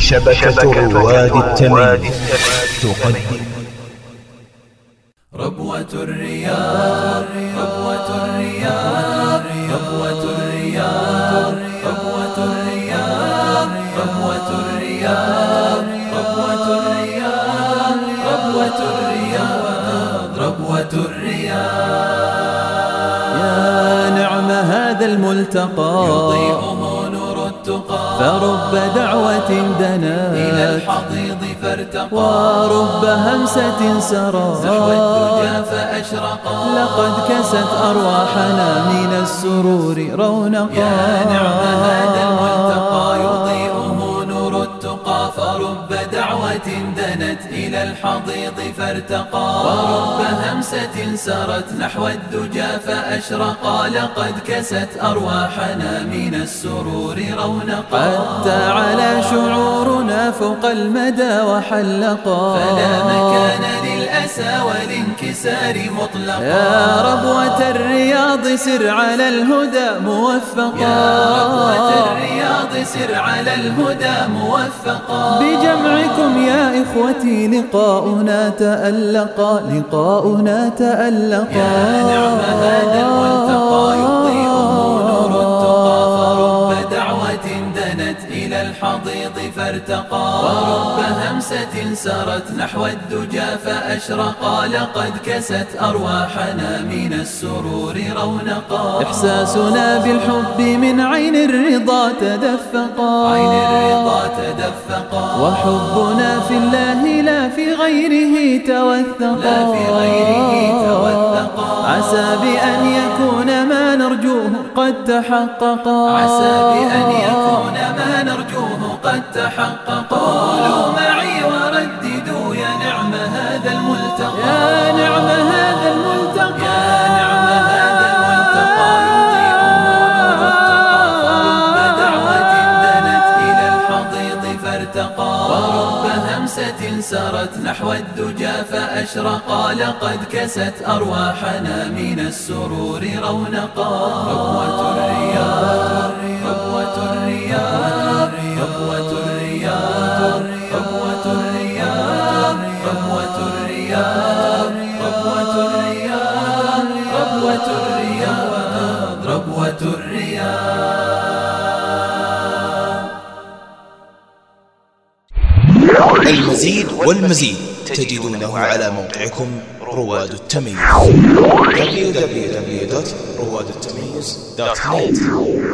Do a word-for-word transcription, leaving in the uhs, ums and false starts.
شبكة رواد التمييز تقدم ربوة الرياض ربوة الرياض ربوة الرياض ربوة الرياض ربوة الرياض ربوة الرياض ربوة الرياض ربوة الرياض. يا نعم هذا الملتقى يضيئه نور التقى، فرب دعوة دنات إلى الحضيض فارتقى، ورب همسة سرت نحو الدجى فأشرقا، لقد كست أرواحنا من السرور رونقا. يا نعم هذا الملتقى يضيئه نور التقى، فرب دعوة دنت إلى الحضيض فارتقى، ورب همسة سرت نحو الدجى فأشرقا، لقد كست أرواحنا من السرور رونقا، حتى على شعورنا فوق المدى وحلقا، فلا مكان للأسى والانكسار مطلقا. يا ربوة الرياض سر على الهدى موفقا، يا ربوة الرياض سر على الهدى موفقا، بجمعكم يا إخوتي لقاؤنا تألقا، لقاؤنا تألقا. يا نعم هذا الملتقى يضيئه نور التقى، فرب دعوة دنت إلى الحضيض فارتقى، ورب همسة سرت نحو الدجى فأشرقا، لقد كست أرواحنا من السرور رونقا. إحساسنا بالحب من عين الرضا تدفقا، عين الرضا تدفقا، وحبنا في الله لا في غيره توثقا، لا في غيره توثقا، عسى بأن يكون ما نرجوه قد تحققا، عسى بأن يكون ما نرجوه قد تحققا. قولوا معي ورددوا يا نعم هذا الملتقى، يا نعم هذا الملتقى، يا نعم هذا الملتقى يضيئه نور التقى، فرب دعوة دنت إلى الحضيض فارتقى، ورب همسة سرت نحو الدجى فأشرقا، لقد كست أرواحنا من السرور رونقا. ربوة الرياض ربوة الرياض ربوة الرياض ربوة الرياض ربوة الرياض ربوة الرياض ربوة الرياض ربوة الرياض. المزيد والمزيد تجدونه على موقعكم رواد التمييز دبليو دبليو دبليو دوت رواد التمييز دوت نت.